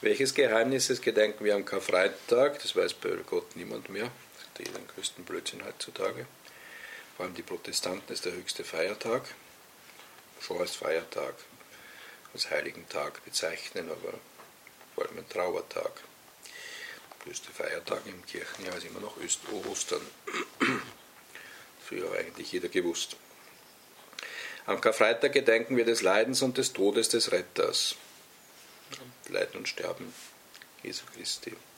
Welches Geheimnisses gedenken wir am Karfreitag? Das weiß bei Gott niemand mehr. Das ist den größten Blödsinn heutzutage. Vor allem die Protestanten ist der höchste Feiertag. Schon als Feiertag, als heiligen Tag bezeichnen, aber vor allem ein Trauertag. Der größte Feiertag im Kirchenjahr ist immer noch Ostern. Früher eigentlich jeder gewusst. Am Karfreitag gedenken wir des Leidens und des Todes des Retters. Leiden und Sterben Jesu Christi.